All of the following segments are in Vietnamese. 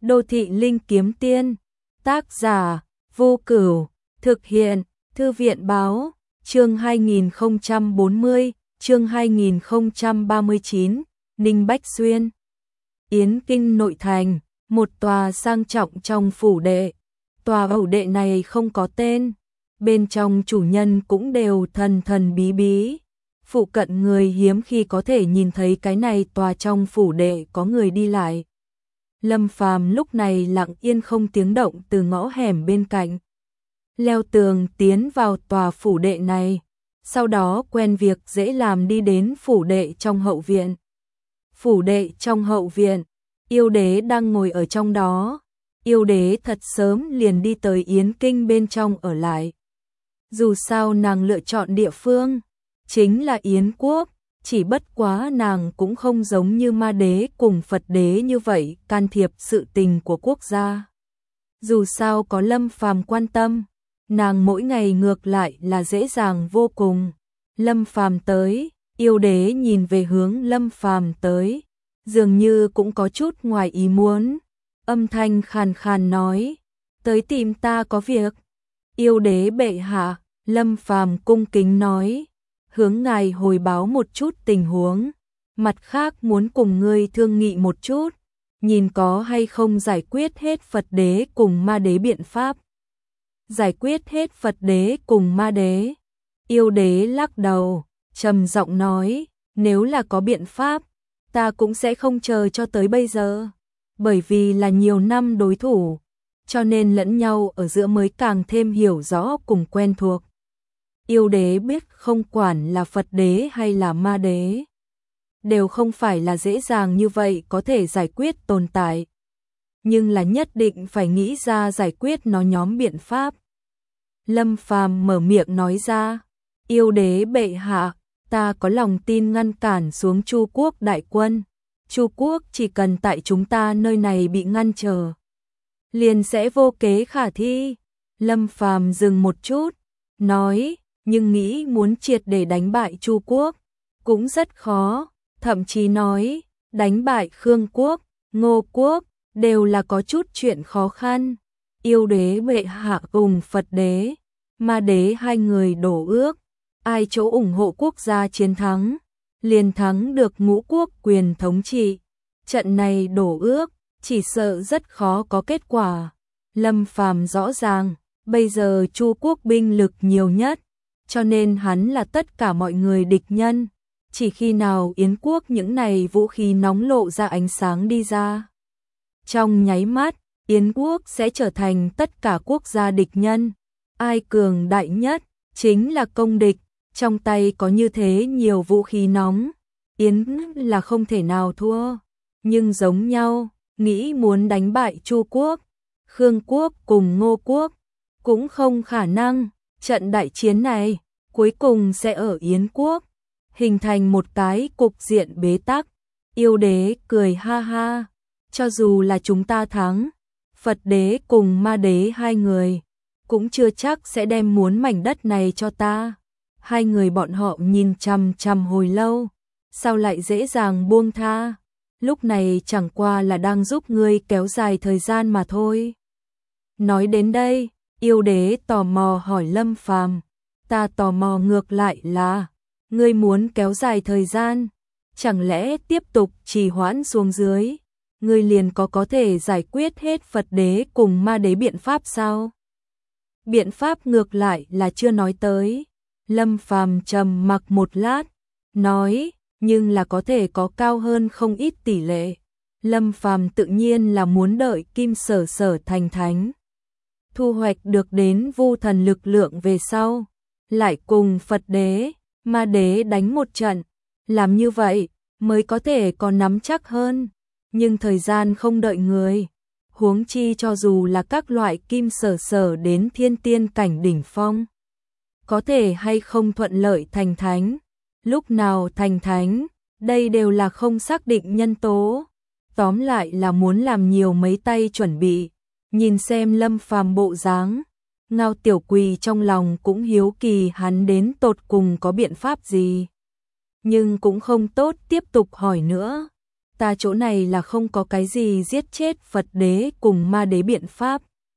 Đô thị linh kiếm tiên, tác giả, Vô Cửu, thực hiện, Thư viện báo, chương 2040, chương 2039, Ninh Bách Xuyên. Yến Kinh nội thành, một tòa sang trọng trong phủ đệ. Tòa phủ đệ này không có tên, bên trong chủ nhân cũng đều thần thần bí bí. Phụ cận người hiếm khi có thể nhìn thấy cái này tòa trong phủ đệ có người đi lại. Lâm Phàm lúc này lặng yên không tiếng động từ ngõ hẻm bên cạnh leo tường tiến vào tòa phủ đệ này, sau đó quen việc dễ làm đi đến phủ đệ trong hậu viện. Phủ đệ trong hậu viện, yêu đế đang ngồi ở trong đó. Yêu đế thật sớm liền đi tới Yến Kinh bên trong ở lại. Dù sao nàng lựa chọn địa phương chính là Yến quốc, chỉ bất quá nàng cũng không giống như ma đế cùng Phật đế như vậy can thiệp sự tình của quốc gia. Dù sao có Lâm Phàm quan tâm, nàng mỗi ngày ngược lại là dễ dàng vô cùng. Lâm Phàm tới, yêu đế nhìn về hướng Lâm Phàm tới, dường như cũng có chút ngoài ý muốn. Âm thanh khàn khàn nói, tới tìm ta có việc. Yêu đế bệ hạ, Lâm Phàm cung kính nói, hướng ngài hồi báo một chút tình huống, mặt khác muốn cùng ngươi thương nghị một chút, nhìn có hay không giải quyết hết Phật đế cùng ma đế biện pháp. Giải quyết hết Phật đế cùng ma đế. Yêu đế lắc đầu, trầm giọng nói, nếu là có biện pháp, ta cũng sẽ không chờ cho tới bây giờ. Bởi vì là nhiều năm đối thủ, cho nên lẫn nhau ở giữa mới càng thêm hiểu rõ cùng quen thuộc. Yêu đế biết không quản là Phật đế hay là ma đế, đều không phải là dễ dàng như vậy có thể giải quyết tồn tại. Nhưng là nhất định phải nghĩ ra giải quyết nó nhóm biện pháp. Lâm Phàm mở miệng nói ra, yêu đế bệ hạ, ta có lòng tin ngăn cản xuống Chu quốc đại quân. Chu quốc chỉ cần tại chúng ta nơi này bị ngăn trở, liền sẽ vô kế khả thi. Lâm Phàm dừng một chút, nói, nhưng nghĩ muốn triệt để đánh bại Chu quốc cũng rất khó, thậm chí nói, đánh bại Khương quốc, Ngô quốc, đều là có chút chuyện khó khăn. Yêu đế bệ hạ cùng Phật đế, ma đế hai người đổ ước, ai chỗ ủng hộ quốc gia chiến thắng, liền thắng được ngũ quốc quyền thống trị. Trận này đổ ước, chỉ sợ rất khó có kết quả. Lâm Phàm rõ ràng, bây giờ Chu quốc binh lực nhiều nhất, cho nên hắn là tất cả mọi người địch nhân. Chỉ khi nào Yến quốc những này vũ khí nóng lộ ra ánh sáng đi ra, trong nháy mắt, Yến quốc sẽ trở thành tất cả quốc gia địch nhân. Ai cường đại nhất, chính là công địch. Trong tay có như thế nhiều vũ khí nóng, Yến là không thể nào thua. Nhưng giống nhau, nghĩ muốn đánh bại Chu quốc, Khương quốc cùng Ngô quốc, cũng không khả năng. Trận đại chiến này, cuối cùng sẽ ở Yến quốc, hình thành một cái cục diện bế tắc. Yêu đế cười ha ha, cho dù là chúng ta thắng, Phật đế cùng ma đế hai người, cũng chưa chắc sẽ đem muốn mảnh đất này cho ta. Hai người bọn họ nhìn chằm chằm hồi lâu, sao lại dễ dàng buông tha, lúc này chẳng qua là đang giúp ngươi kéo dài thời gian mà thôi. Nói đến đây, yêu đế tò mò hỏi Lâm Phàm, ta tò mò ngược lại là, ngươi muốn kéo dài thời gian, chẳng lẽ tiếp tục trì hoãn xuống dưới, ngươi liền có thể giải quyết hết Phật đế cùng ma đế biện pháp sao? Biện pháp ngược lại là chưa nói tới. Lâm Phàm trầm mặc một lát, nói, nhưng là có thể có cao hơn không ít tỷ lệ. Lâm Phàm tự nhiên là muốn đợi Kim Sở Sở thành thánh, thu hoạch được đến vu thần lực lượng về sau, lại cùng Phật đế, ma đế đánh một trận. Làm như vậy mới có thể có nắm chắc hơn. Nhưng thời gian không đợi người, huống chi cho dù là các loại Kim Sở Sở đến thiên tiên cảnh đỉnh phong, có thể hay không thuận lợi thành thánh, lúc nào thành thánh, đây đều là không xác định nhân tố. Tóm lại là muốn làm nhiều mấy tay chuẩn bị. Nhìn xem Lâm Phàm bộ dáng, Ngao Tiểu Quỳ trong lòng cũng hiếu kỳ hắn đến tột cùng có biện pháp gì, nhưng cũng không tốt tiếp tục hỏi nữa. ta chỗ này là không có cái gì giết chết Phật đế cùng ma đế biện pháp.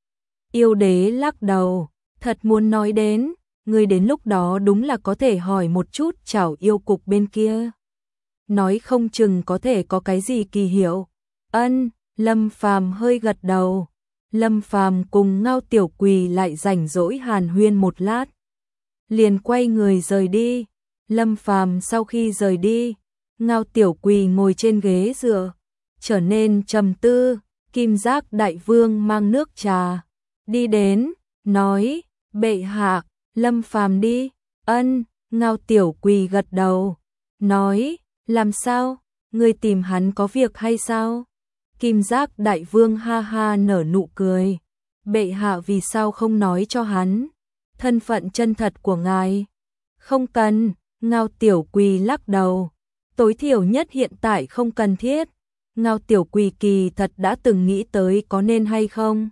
Yêu đế lắc đầu, thật muốn nói đến, ngươi đến lúc đó đúng là có thể hỏi một chút Trảo yêu cục bên kia. Nói không chừng có thể có cái gì kỳ hiệu. Ân, Lâm Phàm hơi gật đầu. Lâm Phàm cùng Ngao Tiểu Quỳ lại rảnh rỗi hàn huyên một lát, liền quay người rời đi. Lâm Phàm sau khi rời đi, Ngao Tiểu Quỳ ngồi trên ghế dựa, trở nên trầm tư. Kim Giác Đại Vương mang nước trà đi đến, nói: "Bệ hạ, Lâm Phàm đi." Ân, Ngao Tiểu Quỳ gật đầu, nói: "Làm sao? Ngươi tìm hắn có việc hay sao?" Kim Giác Đại Vương ha ha nở nụ cười: "Bệ hạ vì sao không nói cho hắn thân phận chân thật của ngài?" "Không cần." Ngao Tiểu Quỳ lắc đầu, tối thiểu nhất hiện tại không cần thiết. Ngao Tiểu Quỳ kỳ thật đã từng nghĩ tới có nên hay không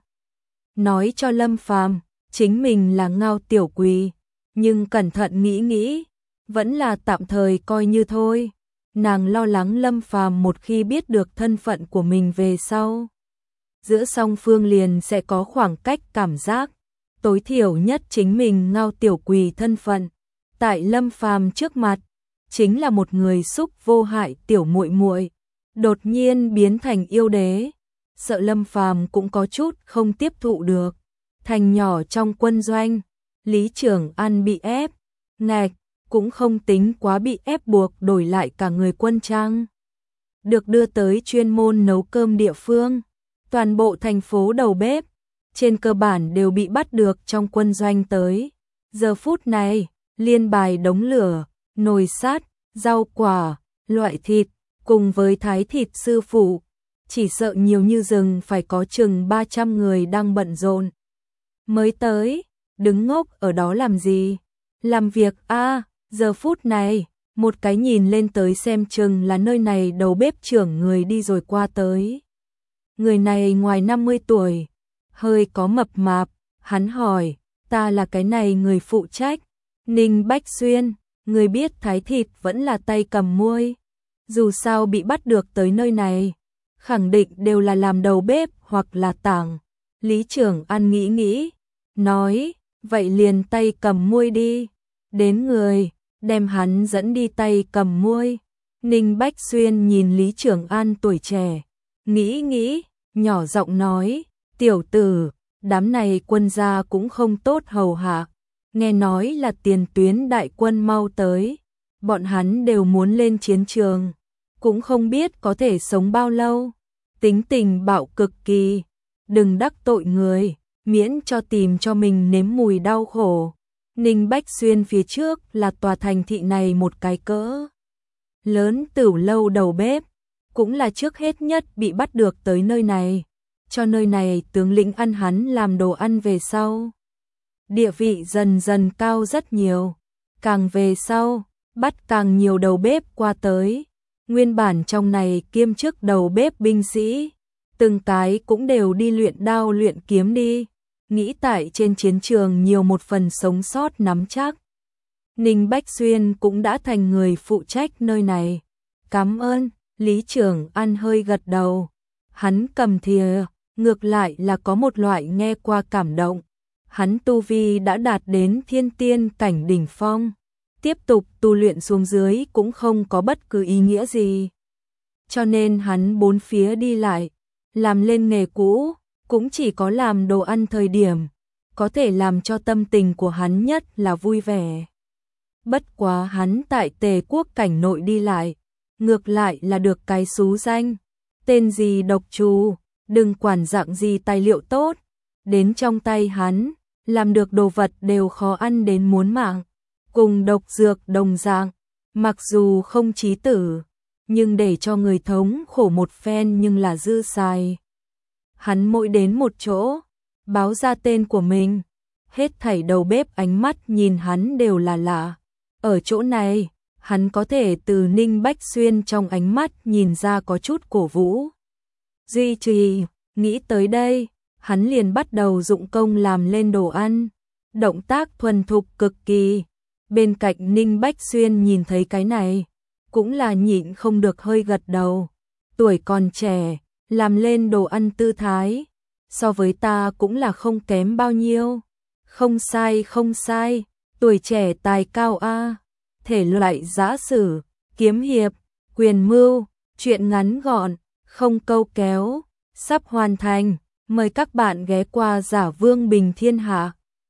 nói cho Lâm Phàm chính mình là Ngao Tiểu Quỳ, nhưng cẩn thận nghĩ nghĩ, vẫn là tạm thời coi như thôi. Nàng lo lắng Lâm Phàm một khi biết được thân phận của mình về sau, giữa song phương liền sẽ có khoảng cách cảm giác. Tối thiểu nhất chính mình Ngao Tiểu Quỳ thân phận tại Lâm Phàm trước mặt chính là một người xúc vô hại tiểu muội muội, đột nhiên biến thành yêu đế, sợ Lâm Phàm cũng có chút không tiếp thụ được. Thành nhỏ trong quân doanh, Lý Trường An bị ép, ngạch, cũng không tính quá bị ép buộc đổi lại cả người quân trang. Được đưa tới chuyên môn nấu cơm địa phương, toàn bộ thành phố đầu bếp, trên cơ bản đều bị bắt được trong quân doanh tới. Giờ phút này, liên bài đống lửa, nồi sắt, rau quả, loại thịt, cùng với thái thịt sư phụ, chỉ sợ nhiều như rừng phải có chừng 300 người đang bận rộn. Mới tới, đứng ngốc ở đó làm gì? Làm việc a. Giờ phút này, một cái nhìn lên tới xem chừng là nơi này đầu bếp trưởng người đi rồi qua tới. Người này ngoài 50 tuổi, hơi có mập mạp, hắn hỏi: "Ta là cái này người phụ trách." Ninh Bách Xuyên, người biết thái thịt vẫn là tay cầm muôi. Dù sao bị bắt được tới nơi này, khẳng định đều là làm đầu bếp hoặc là tàng. Lý Trường An nghĩ nghĩ, nói: "Vậy liền tay cầm muôi đi." Đến người, đem hắn dẫn đi tay cầm muôi. Ninh Bách Xuyên nhìn Lý Trường An tuổi trẻ, nghĩ nghĩ, nhỏ giọng nói: "Tiểu tử, đám này quân gia cũng không tốt hầu hạ. Nghe nói là tiền tuyến đại quân mau tới, bọn hắn đều muốn lên chiến trường, cũng không biết có thể sống bao lâu. Tính tình bạo cực kỳ, đừng đắc tội người, miễn cho tìm cho mình nếm mùi đau khổ." Ninh Bách Xuyên phía trước là tòa thành thị này một cái cỡ lớn tửu lâu đầu bếp, cũng là trước hết nhất bị bắt được tới nơi này, cho nơi này tướng lĩnh ăn hắn làm đồ ăn về sau. Địa vị dần dần cao rất nhiều, càng về sau, bắt càng nhiều đầu bếp qua tới. Nguyên bản trong này kiêm chức đầu bếp binh sĩ, từng cái cũng đều đi luyện đao luyện kiếm đi, nghĩ tại trên chiến trường nhiều một phần sống sót nắm chắc. Ninh Bách Xuyên cũng đã thành người phụ trách nơi này. "Cảm ơn." Lý Trường An hơi gật đầu. Hắn cầm thìa, ngược lại là có một loại nghe qua cảm động. Hắn tu vi đã đạt đến thiên tiên cảnh đỉnh phong, tiếp tục tu luyện xuống dưới cũng không có bất cứ ý nghĩa gì. Cho nên hắn bốn phía đi lại, làm lên nghề cũ, cũng chỉ có làm đồ ăn thời điểm, có thể làm cho tâm tình của hắn nhất là vui vẻ. Bất quá hắn tại Tề quốc cảnh nội đi lại, ngược lại là được cái xú danh, tên gì độc trù, đừng quản dạng gì tài liệu tốt, đến trong tay hắn, làm được đồ vật đều khó ăn đến muốn mạng, cùng độc dược đồng dạng, mặc dù không chí tử, nhưng để cho người thống khổ một phen nhưng là dư xài. Hắn mỗi đến một chỗ, báo ra tên của mình, hết thảy đầu bếp ánh mắt nhìn hắn đều là lạ. Ở chỗ này, hắn có thể từ Ninh Bách Xuyên trong ánh mắt nhìn ra có chút cổ vũ. Duy trì, nghĩ tới đây, hắn liền bắt đầu dụng công làm lên đồ ăn, động tác thuần thục cực kỳ. Bên cạnh Ninh Bách Xuyên nhìn thấy cái này, cũng là nhịn không được hơi gật đầu. tuổi còn trẻ, làm lên đồ ăn tư thái, so với ta cũng là không kém bao nhiêu. Không sai không sai, tuổi trẻ tài cao a. Thể loại giã sử, kiếm hiệp, quyền mưu, truyện ngắn gọn, không câu kéo, sắp hoàn thành. Mời các bạn ghé qua Giả Vương Bình Thiên Hạ.